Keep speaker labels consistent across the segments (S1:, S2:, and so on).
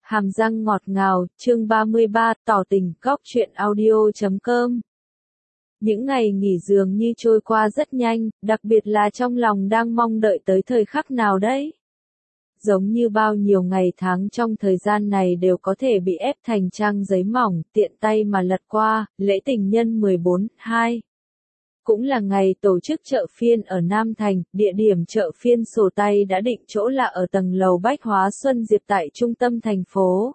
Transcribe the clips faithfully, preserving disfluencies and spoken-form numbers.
S1: Hàm răng ngọt ngào, chương ba mươi ba, tỏ tình, góc truyện audio chấm com. Những ngày nghỉ dường như trôi qua rất nhanh, đặc biệt là trong lòng đang mong đợi tới thời khắc nào đấy. Giống như bao nhiêu ngày tháng trong thời gian này đều có thể bị ép thành trang giấy mỏng, tiện tay mà lật qua, lễ tình nhân mười bốn hai. Cũng là ngày tổ chức chợ phiên ở Nam Thành, địa điểm chợ phiên sổ tay đã định chỗ là ở tầng lầu Bách Hóa Xuân Diệp tại trung tâm thành phố.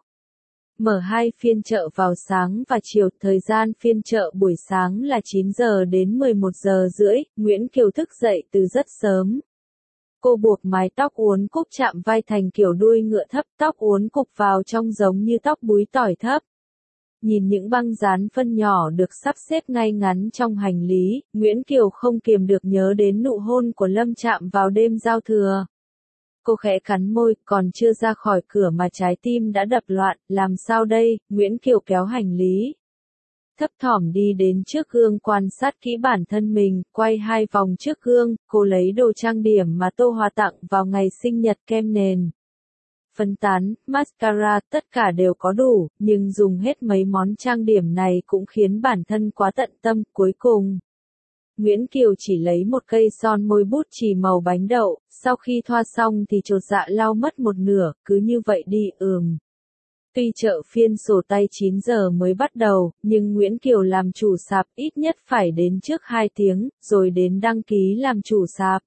S1: Mở hai phiên chợ vào sáng và chiều, thời gian phiên chợ buổi sáng là chín giờ đến mười một giờ rưỡi, Nguyễn Kiều thức dậy từ rất sớm. Cô buộc mái tóc uốn cúc chạm vai thành kiểu đuôi ngựa thấp, tóc uốn cục vào trong giống như tóc búi tỏi thấp. Nhìn những băng dán phân nhỏ được sắp xếp ngay ngắn trong hành lý, Nguyễn Kiều không kiềm được nhớ đến nụ hôn của Lâm Trạm vào đêm giao thừa. Cô khẽ cắn môi, còn chưa ra khỏi cửa mà trái tim đã đập loạn, làm sao đây? Nguyễn Kiều kéo hành lý. Thấp thỏm đi đến trước gương quan sát kỹ bản thân mình, quay hai vòng trước gương, cô lấy đồ trang điểm mà Tô Hòa tặng vào ngày sinh nhật, kem nền, phấn tán, mascara, tất cả đều có đủ, nhưng dùng hết mấy món trang điểm này cũng khiến bản thân quá tận tâm. Cuối cùng, Nguyễn Kiều chỉ lấy một cây son môi bút chì màu bánh đậu, sau khi thoa xong thì chột dạ lau mất một nửa, cứ như vậy đi. ừm. Tuy chợ phiên sổ tay chín giờ mới bắt đầu, nhưng Nguyễn Kiều làm chủ sạp ít nhất phải đến trước hai tiếng, rồi đến đăng ký làm chủ sạp.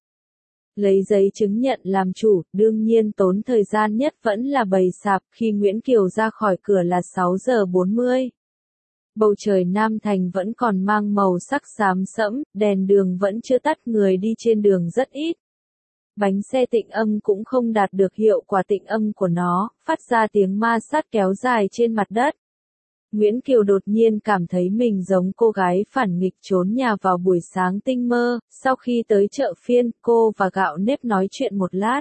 S1: Lấy giấy chứng nhận làm chủ, đương nhiên tốn thời gian nhất vẫn là bày sạp. Khi Nguyễn Kiều ra khỏi cửa là sáu giờ bốn mươi. Bầu trời Nam Thành vẫn còn mang màu sắc xám sẫm, đèn đường vẫn chưa tắt, người đi trên đường rất ít. Bánh xe tịnh âm cũng không đạt được hiệu quả tịnh âm của nó, phát ra tiếng ma sát kéo dài trên mặt đất. Nguyễn Kiều đột nhiên cảm thấy mình giống cô gái phản nghịch trốn nhà vào buổi sáng tinh mơ. Sau khi tới chợ phiên, cô và Gạo Nếp nói chuyện một lát.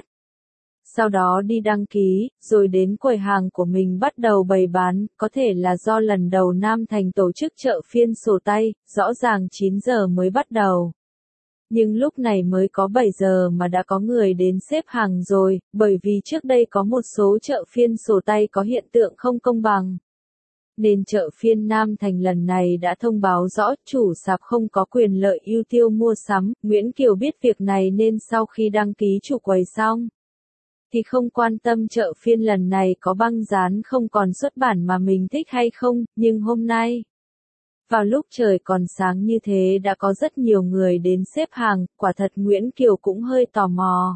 S1: Sau đó đi đăng ký, rồi đến quầy hàng của mình bắt đầu bày bán. Có thể là do lần đầu Nam Thành tổ chức chợ phiên sổ tay, rõ ràng chín giờ mới bắt đầu. Nhưng lúc này mới có bảy giờ mà đã có người đến xếp hàng rồi, bởi vì trước đây có một số chợ phiên sổ tay có hiện tượng không công bằng. Nên chợ phiên Nam Thành lần này đã thông báo rõ chủ sạp không có quyền lợi ưu tiêu mua sắm. Nguyễn Kiều biết việc này nên sau khi đăng ký chủ quầy xong, thì không quan tâm chợ phiên lần này có băng dán không còn xuất bản mà mình thích hay không, nhưng hôm nay, vào lúc trời còn sáng như thế đã có rất nhiều người đến xếp hàng, quả thật Nguyễn Kiều cũng hơi tò mò.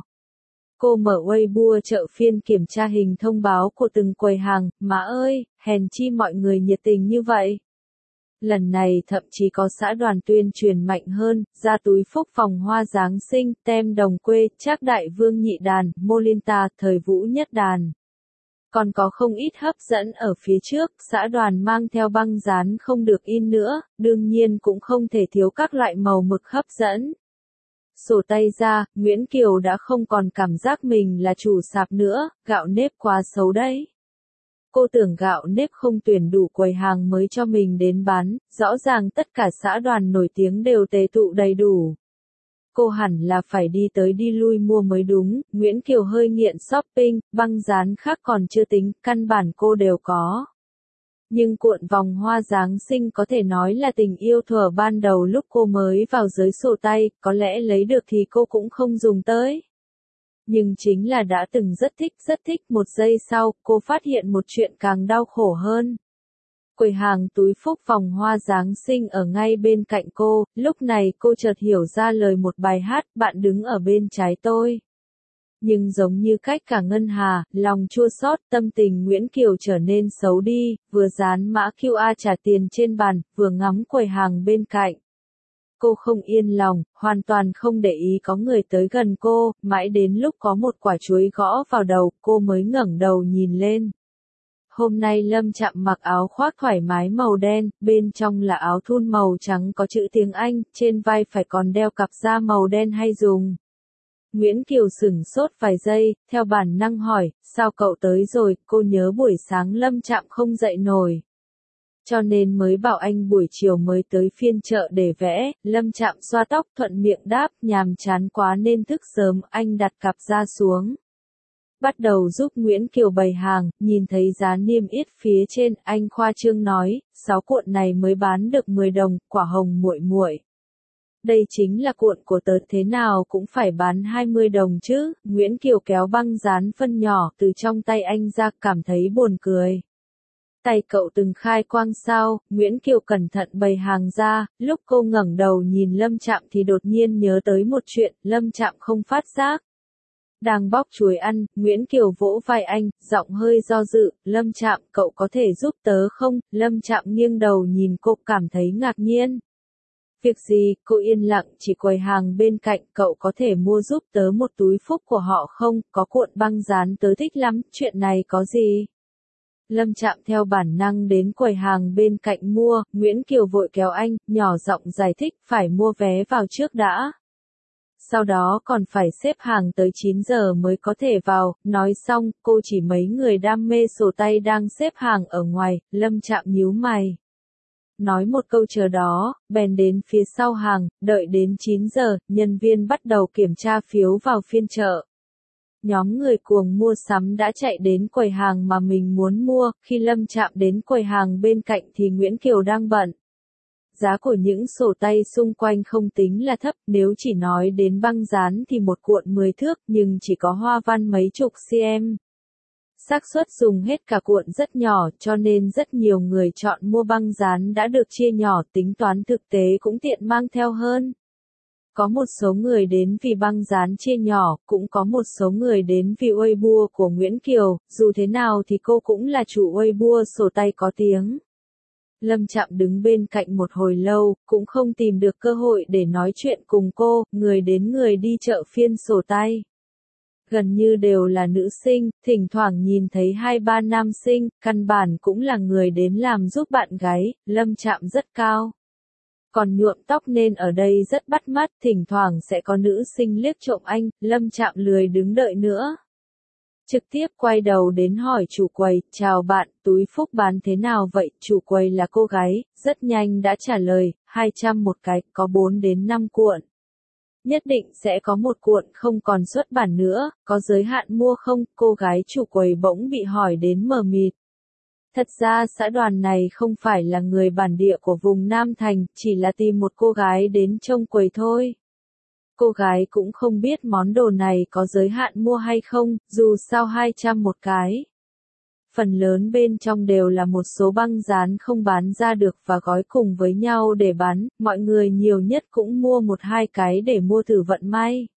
S1: Cô mở Weibo chợ phiên kiểm tra hình thông báo của từng quầy hàng, má ơi, hèn chi mọi người nhiệt tình như vậy. Lần này thậm chí có xã đoàn tuyên truyền mạnh hơn, ra túi phúc vòng hoa Giáng sinh, tem đồng quê, Trác Đại Vương nhị đàn, Molinta, Thời Vũ nhất đàn. Còn có không ít hấp dẫn ở phía trước, xã đoàn mang theo băng dán không được in nữa, đương nhiên cũng không thể thiếu các loại màu mực hấp dẫn. Sổ tay ra, Nguyễn Kiều đã không còn cảm giác mình là chủ sạp nữa. Gạo Nếp quá xấu đấy. Cô tưởng Gạo Nếp không tuyển đủ quầy hàng mới cho mình đến bán, rõ ràng tất cả xã đoàn nổi tiếng đều tề tụ đầy đủ. Cô hẳn là phải đi tới đi lui mua mới đúng. Nguyễn Kiều hơi nghiện shopping, băng dán khác còn chưa tính, căn bản cô đều có. Nhưng cuộn vòng hoa Giáng sinh có thể nói là tình yêu thuở ban đầu lúc cô mới vào giới sổ tay, có lẽ lấy được thì cô cũng không dùng tới. Nhưng chính là đã từng rất thích, rất thích, một giây sau, cô phát hiện một chuyện càng đau khổ hơn. Quầy hàng túi phúc vòng hoa Giáng sinh ở ngay bên cạnh cô, lúc này cô chợt hiểu ra lời một bài hát, bạn đứng ở bên trái tôi. Nhưng giống như cách cả ngân hà, lòng chua xót, tâm tình Nguyễn Kiều trở nên xấu đi, vừa dán mã quy rờ trả tiền trên bàn, vừa ngắm quầy hàng bên cạnh. Cô không yên lòng, hoàn toàn không để ý có người tới gần cô, mãi đến lúc có một quả chuối gõ vào đầu, cô mới ngẩng đầu nhìn lên. Hôm nay Lâm Trạm mặc áo khoác thoải mái màu đen, bên trong là áo thun màu trắng có chữ tiếng Anh, trên vai phải còn đeo cặp da màu đen hay dùng. Nguyễn Kiều sửng sốt vài giây, theo bản năng hỏi, sao cậu tới rồi? Cô nhớ buổi sáng Lâm Trạm không dậy nổi, cho nên mới bảo anh buổi chiều mới tới phiên chợ để vẽ. Lâm Trạm xoa tóc thuận miệng đáp, nhàm chán quá nên thức sớm. Anh đặt cặp da xuống. Bắt đầu giúp Nguyễn Kiều bày hàng, nhìn thấy giá niêm yết phía trên, anh khoa trương nói, sáu cuộn này mới bán được mười đồng, quả hồng muội muội. Đây chính là cuộn của tớ, thế nào cũng phải bán hai mươi đồng chứ. Nguyễn Kiều kéo băng dán phân nhỏ từ trong tay anh ra, cảm thấy buồn cười. Tay cậu từng khai quang sao? Nguyễn Kiều cẩn thận bày hàng ra, lúc cô ngẩng đầu nhìn Lâm Trạm thì đột nhiên nhớ tới một chuyện, Lâm Trạm không phát giác. Đang bóc chuối ăn, Nguyễn Kiều vỗ vai anh, giọng hơi do dự, Lâm Trạm, cậu có thể giúp tớ không? Lâm Trạm nghiêng đầu nhìn cô, cảm thấy ngạc nhiên. Việc gì? Cô yên lặng, chỉ quầy hàng bên cạnh, cậu có thể mua giúp tớ một túi phúc của họ không? Có cuộn băng dán tớ thích lắm, chuyện này có gì? Lâm Trạm theo bản năng đến quầy hàng bên cạnh mua, Nguyễn Kiều vội kéo anh, nhỏ giọng giải thích, phải mua vé vào trước đã. Sau đó còn phải xếp hàng tới chín giờ mới có thể vào, nói xong, cô chỉ mấy người đam mê sổ tay đang xếp hàng ở ngoài, Lâm Trạm nhíu mày. Nói một câu chờ đó, bèn đến phía sau hàng, đợi đến chín giờ, nhân viên bắt đầu kiểm tra phiếu vào phiên chợ. Nhóm người cuồng mua sắm đã chạy đến quầy hàng mà mình muốn mua, khi Lâm Trạm đến quầy hàng bên cạnh thì Nguyễn Kiều đang bận. Giá của những sổ tay xung quanh không tính là thấp, nếu chỉ nói đến băng dán thì một cuộn mười thước nhưng chỉ có hoa văn mấy chục cm. Xác suất dùng hết cả cuộn rất nhỏ cho nên rất nhiều người chọn mua băng dán đã được chia nhỏ, tính toán thực tế cũng tiện mang theo hơn. Có một số người đến vì băng dán chia nhỏ, cũng có một số người đến vì Weibo của Nguyễn Kiều, dù thế nào thì cô cũng là chủ Weibo sổ tay có tiếng. Lâm Trạm đứng bên cạnh một hồi lâu, cũng không tìm được cơ hội để nói chuyện cùng cô, người đến người đi chợ phiên sổ tay. Gần như đều là nữ sinh, thỉnh thoảng nhìn thấy hai ba nam sinh, căn bản cũng là người đến làm giúp bạn gái, Lâm Trạm rất cao. Còn nhuộm tóc nên ở đây rất bắt mắt, thỉnh thoảng sẽ có nữ sinh liếc trộm anh, Lâm Trạm lười đứng đợi nữa. Trực tiếp quay đầu đến hỏi chủ quầy, chào bạn, túi phúc bán thế nào vậy? Chủ quầy là cô gái, rất nhanh đã trả lời, hai trăm một cái, có bốn đến năm cuộn. Nhất định sẽ có một cuộn không còn xuất bản nữa, có giới hạn mua không? Cô gái chủ quầy bỗng bị hỏi đến mờ mịt. Thật ra xã đoàn này không phải là người bản địa của vùng Nam Thành, chỉ là tìm một cô gái đến trông quầy thôi. Cô gái cũng không biết món đồ này có giới hạn mua hay không, dù sao hai trăm một cái. Phần lớn bên trong đều là một số băng dán không bán ra được và gói cùng với nhau để bán, mọi người nhiều nhất cũng mua một hai cái để mua thử vận may.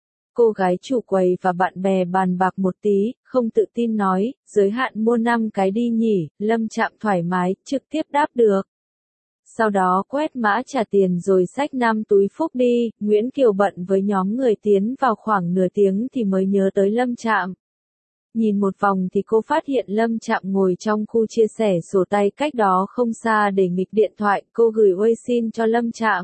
S1: Cô gái chủ quầy và bạn bè bàn bạc một tí, không tự tin nói, giới hạn mua năm cái đi nhỉ, Lâm Trạm thoải mái, trực tiếp đáp được. Sau đó quét mã trả tiền rồi xách năm túi phúc đi, Nguyễn Kiều bận với nhóm người tiến vào khoảng nửa tiếng thì mới nhớ tới Lâm Trạm. Nhìn một vòng thì cô phát hiện Lâm Trạm ngồi trong khu chia sẻ sổ tay cách đó không xa để nghịch điện thoại, cô gửi WeChat cho Lâm Trạm.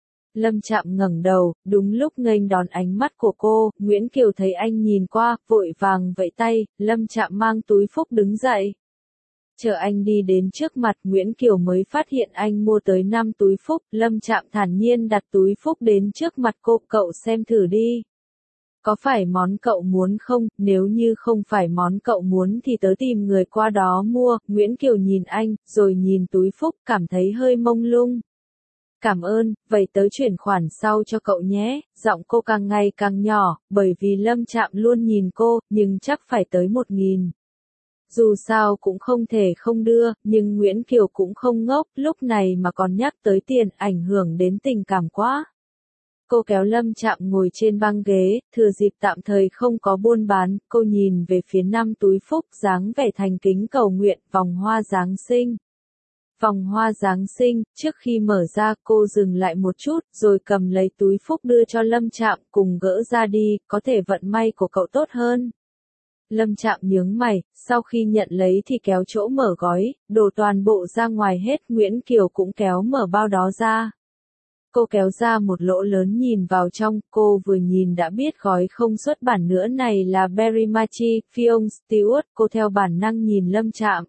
S1: Lâm Trạm ngẩng đầu, đúng lúc nghênh đón ánh mắt của cô, Nguyễn Kiều thấy anh nhìn qua, vội vàng vẫy tay, Lâm Trạm mang túi phúc đứng dậy. Chờ anh đi đến trước mặt Nguyễn Kiều mới phát hiện anh mua tới năm túi phúc, Lâm Trạm thản nhiên đặt túi phúc đến trước mặt cô, cậu xem thử đi. Có phải món cậu muốn không, nếu như không phải món cậu muốn thì tớ tìm người qua đó mua, Nguyễn Kiều nhìn anh, rồi nhìn túi phúc, cảm thấy hơi mông lung. Cảm ơn, vậy tớ chuyển khoản sau cho cậu nhé, giọng cô càng ngày càng nhỏ, bởi vì Lâm Trạm luôn nhìn cô, nhưng chắc phải tới một nghìn. Dù sao cũng không thể không đưa, nhưng Nguyễn Kiều cũng không ngốc, lúc này mà còn nhắc tới tiền, ảnh hưởng đến tình cảm quá. Cô kéo Lâm Trạm ngồi trên băng ghế, thừa dịp tạm thời không có buôn bán, cô nhìn về phía năm túi phúc, dáng vẻ thành kính cầu nguyện, vòng hoa Giáng sinh. Vòng hoa Giáng sinh, trước khi mở ra cô dừng lại một chút, rồi cầm lấy túi phúc đưa cho Lâm Trạm, cùng gỡ ra đi, có thể vận may của cậu tốt hơn. Lâm Trạm nhướng mày, sau khi nhận lấy thì kéo chỗ mở gói, đổ toàn bộ ra ngoài hết, Nguyễn Kiều cũng kéo mở bao đó ra. Cô kéo ra một lỗ lớn nhìn vào trong, cô vừa nhìn đã biết gói không xuất bản nữa này là Barry Machi, Fion Stewart, cô theo bản năng nhìn Lâm Trạm.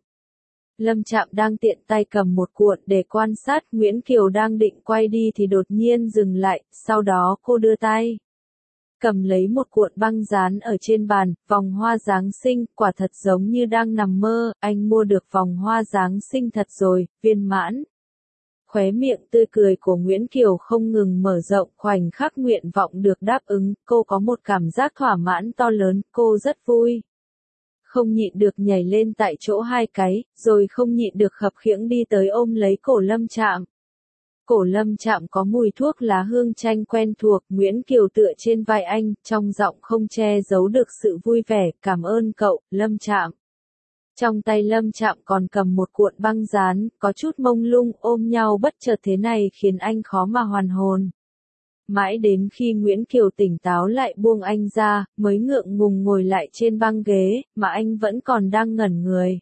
S1: Lâm Trạm đang tiện tay cầm một cuộn để quan sát, Nguyễn Kiều đang định quay đi thì đột nhiên dừng lại, sau đó cô đưa tay. cầm lấy một cuộn băng dán ở trên bàn, vòng hoa Giáng sinh, quả thật giống như đang nằm mơ, anh mua được vòng hoa Giáng sinh thật rồi, viên mãn. Khóe miệng tươi cười của Nguyễn Kiều không ngừng mở rộng, khoảnh khắc nguyện vọng được đáp ứng, cô có một cảm giác thỏa mãn to lớn, cô rất vui. Không nhịn được nhảy lên tại chỗ hai cái, rồi không nhịn được khập khiễng đi tới ôm lấy cổ Lâm Trạm. Cổ Lâm Trạm có mùi thuốc lá hương chanh quen thuộc, Nguyễn Kiều tựa trên vai anh, trong giọng không che giấu được sự vui vẻ, cảm ơn cậu, Lâm Trạm. Trong tay Lâm Trạm còn cầm một cuộn băng dán, có chút mông lung, ôm nhau bất chợt thế này khiến anh khó mà hoàn hồn. Mãi đến khi Nguyễn Kiều tỉnh táo lại buông anh ra, mới ngượng ngùng ngồi lại trên băng ghế, mà anh vẫn còn đang ngẩn người.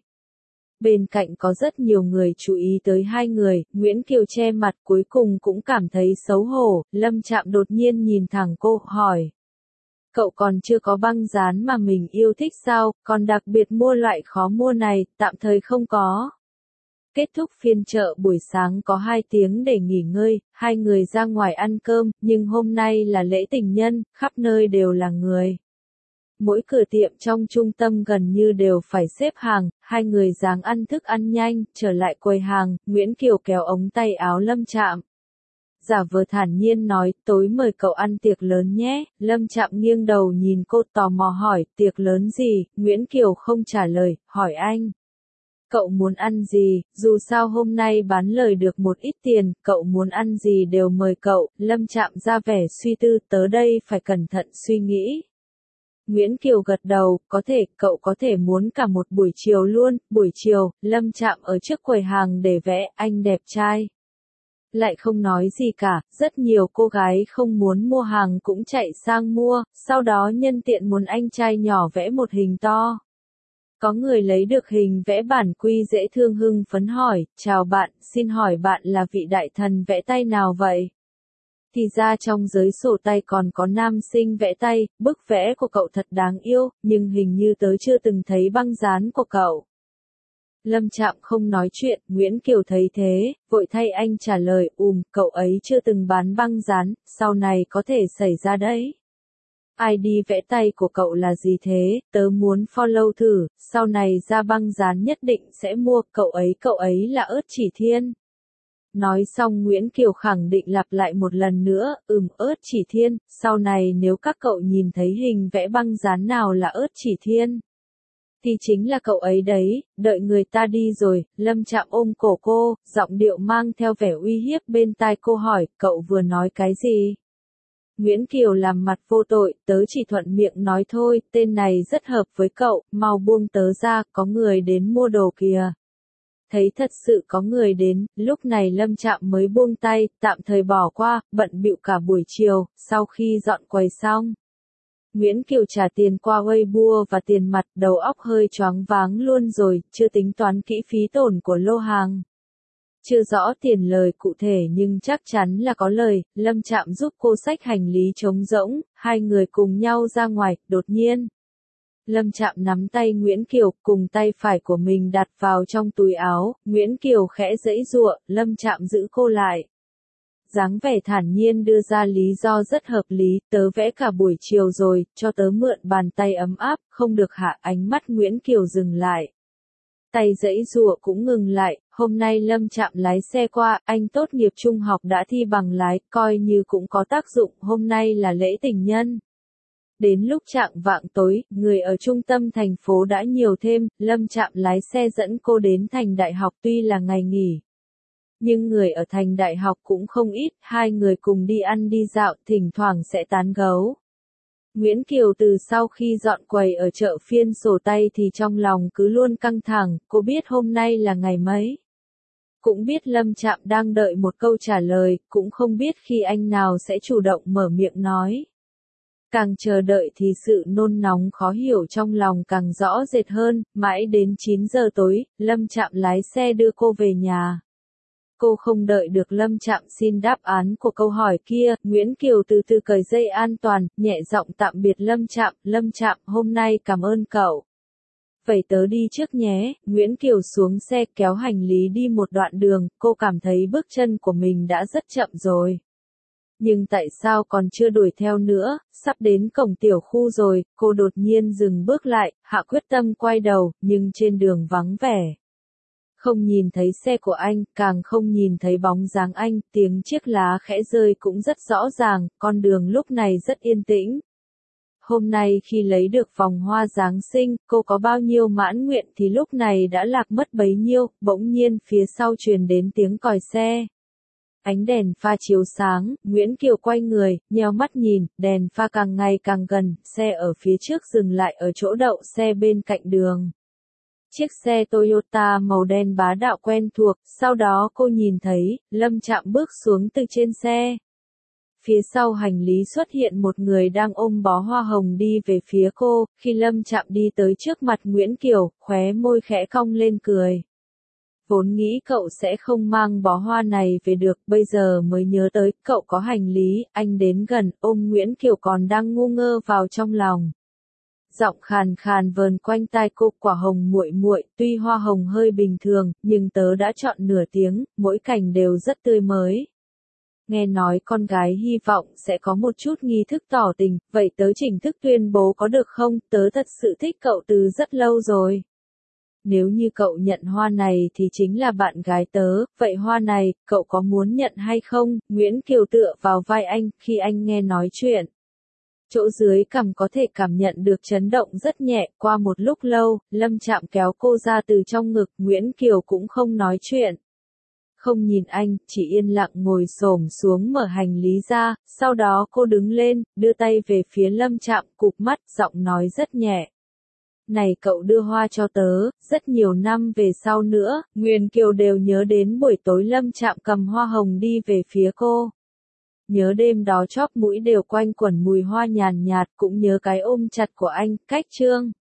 S1: Bên cạnh có rất nhiều người chú ý tới hai người, Nguyễn Kiều che mặt cuối cùng cũng cảm thấy xấu hổ, Lâm Trạm đột nhiên nhìn thẳng cô, hỏi. Cậu còn chưa có băng dán mà mình yêu thích sao, còn đặc biệt mua loại khó mua này, tạm thời không có. Kết thúc phiên chợ buổi sáng có hai tiếng để nghỉ ngơi, hai người ra ngoài ăn cơm, nhưng hôm nay là lễ tình nhân, khắp nơi đều là người. Mỗi cửa tiệm trong trung tâm gần như đều phải xếp hàng, hai người dáng ăn thức ăn nhanh, trở lại quầy hàng, Nguyễn Kiều kéo ống tay áo Lâm Trạm. Giả vờ thản nhiên nói, tối mời cậu ăn tiệc lớn nhé, Lâm Trạm nghiêng đầu nhìn cô tò mò hỏi, tiệc lớn gì, Nguyễn Kiều không trả lời, hỏi anh. Cậu muốn ăn gì, dù sao hôm nay bán lời được một ít tiền, cậu muốn ăn gì đều mời cậu, Lâm Trạm ra vẻ suy tư, tớ đây phải cẩn thận suy nghĩ. Nguyễn Kiều gật đầu, có thể, cậu có thể muốn cả một buổi chiều luôn, buổi chiều, Lâm Trạm ở trước quầy hàng để vẽ, anh đẹp trai. Lại không nói gì cả, rất nhiều cô gái không muốn mua hàng cũng chạy sang mua, sau đó nhân tiện muốn anh trai nhỏ vẽ một hình to. Có người lấy được hình vẽ bản quy dễ thương hưng phấn hỏi, chào bạn, xin hỏi bạn là vị đại thần vẽ tay nào vậy? Thì ra trong giới sổ tay còn có nam sinh vẽ tay, bức vẽ của cậu thật đáng yêu, nhưng hình như tớ chưa từng thấy băng dán của cậu. Lâm Trạm không nói chuyện, Nguyễn Kiều thấy thế, vội thay anh trả lời, ùm, cậu ấy chưa từng bán băng dán, sau này có thể xảy ra đấy. i đê vẽ tay của cậu là gì thế, tớ muốn follow thử, sau này ra băng dán nhất định sẽ mua, cậu ấy cậu ấy là Ớt Chỉ Thiên. Nói xong Nguyễn Kiều khẳng định lặp lại một lần nữa, ừm Ớt Chỉ Thiên, sau này nếu các cậu nhìn thấy hình vẽ băng dán nào là Ớt Chỉ Thiên, thì chính là cậu ấy đấy, đợi người ta đi rồi, Lâm Trạm ôm cổ cô, giọng điệu mang theo vẻ uy hiếp bên tai cô hỏi, cậu vừa nói cái gì? Nguyễn Kiều làm mặt vô tội, tớ chỉ thuận miệng nói thôi, tên này rất hợp với cậu, mau buông tớ ra, có người đến mua đồ kìa. Thấy thật sự có người đến, lúc này Lâm Trạm mới buông tay, tạm thời bỏ qua, bận bịu cả buổi chiều, sau khi dọn quầy xong. Nguyễn Kiều trả tiền qua Weibo và tiền mặt, đầu óc hơi choáng váng luôn rồi, chưa tính toán kỹ phí tổn của lô hàng. Chưa rõ tiền lời cụ thể nhưng chắc chắn là có lời, Lâm Trạm giúp cô xách hành lý trống rỗng, hai người cùng nhau ra ngoài, đột nhiên. Lâm Trạm nắm tay Nguyễn Kiều, cùng tay phải của mình đặt vào trong túi áo, Nguyễn Kiều khẽ giãy giụa, Lâm Trạm giữ cô lại. Dáng vẻ thản nhiên đưa ra lý do rất hợp lý, tớ vẽ cả buổi chiều rồi, cho tớ mượn bàn tay ấm áp, không được hạ, ánh mắt Nguyễn Kiều dừng lại. Tay giãy giụa cũng ngừng lại, hôm nay Lâm Trạm lái xe qua, anh tốt nghiệp trung học đã thi bằng lái, coi như cũng có tác dụng, hôm nay là lễ tình nhân. Đến lúc chạng vạng tối, người ở trung tâm thành phố đã nhiều thêm, Lâm Trạm lái xe dẫn cô đến thành đại học tuy là ngày nghỉ. Nhưng người ở thành đại học cũng không ít, hai người cùng đi ăn đi dạo, thỉnh thoảng sẽ tán gấu. Nguyễn Kiều từ sau khi dọn quầy ở chợ phiên sổ tay thì trong lòng cứ luôn căng thẳng, cô biết hôm nay là ngày mấy. Cũng biết Lâm Trạm đang đợi một câu trả lời, cũng không biết khi anh nào sẽ chủ động mở miệng nói. Càng chờ đợi thì sự nôn nóng khó hiểu trong lòng càng rõ rệt hơn, mãi đến chín giờ tối, Lâm Trạm lái xe đưa cô về nhà. Cô không đợi được Lâm Trạm xin đáp án của câu hỏi kia, Nguyễn Kiều từ từ cởi dây an toàn, nhẹ giọng tạm biệt Lâm Trạm, Lâm Trạm, hôm nay cảm ơn cậu. Vậy tớ đi trước nhé, Nguyễn Kiều xuống xe kéo hành lý đi một đoạn đường, cô cảm thấy bước chân của mình đã rất chậm rồi. Nhưng tại sao còn chưa đuổi theo nữa, sắp đến cổng tiểu khu rồi, cô đột nhiên dừng bước lại, hạ quyết tâm quay đầu, nhưng trên đường vắng vẻ. Không nhìn thấy xe của anh, càng không nhìn thấy bóng dáng anh, tiếng chiếc lá khẽ rơi cũng rất rõ ràng, con đường lúc này rất yên tĩnh. Hôm nay khi lấy được vòng hoa Giáng sinh, cô có bao nhiêu mãn nguyện thì lúc này đã lạc mất bấy nhiêu, bỗng nhiên phía sau truyền đến tiếng còi xe. Ánh đèn pha chiếu sáng, Nguyễn Kiều quay người, nheo mắt nhìn, đèn pha càng ngày càng gần, xe ở phía trước dừng lại ở chỗ đậu xe bên cạnh đường. Chiếc xe Toyota màu đen bá đạo quen thuộc, sau đó cô nhìn thấy, Lâm Trạm bước xuống từ trên xe. Phía sau hành lý xuất hiện một người đang ôm bó hoa hồng đi về phía cô, khi Lâm Trạm đi tới trước mặt Nguyễn Kiều, khóe môi khẽ cong lên cười. Vốn nghĩ cậu sẽ không mang bó hoa này về được, bây giờ mới nhớ tới, cậu có hành lý, anh đến gần, ôm Nguyễn Kiều còn đang ngu ngơ vào trong lòng. Giọng khàn khàn vờn quanh tai cô, quả hồng muội muội, tuy hoa hồng hơi bình thường, nhưng tớ đã chọn nửa tiếng, mỗi cành đều rất tươi mới. Nghe nói con gái hy vọng sẽ có một chút nghi thức tỏ tình, vậy tớ chính thức tuyên bố có được không, tớ thật sự thích cậu từ rất lâu rồi. Nếu như cậu nhận hoa này thì chính là bạn gái tớ, vậy hoa này, cậu có muốn nhận hay không? Nguyễn Kiều tựa vào vai anh, khi anh nghe nói chuyện. Chỗ dưới cằm có thể cảm nhận được chấn động rất nhẹ, qua một lúc lâu, Lâm Trạm kéo cô ra từ trong ngực, Nguyễn Kiều cũng không nói chuyện. Không nhìn anh, chỉ yên lặng ngồi xổm xuống mở hành lý ra, sau đó cô đứng lên, đưa tay về phía Lâm Trạm, cụp mắt, giọng nói rất nhẹ. Này cậu đưa hoa cho tớ, rất nhiều năm về sau nữa, Nguyên Kiều đều nhớ đến buổi tối Lâm Trạm cầm hoa hồng đi về phía cô. Nhớ đêm đó chóp mũi đều quanh quẩn mùi hoa nhàn nhạt, cũng nhớ cái ôm chặt của anh, cách trương.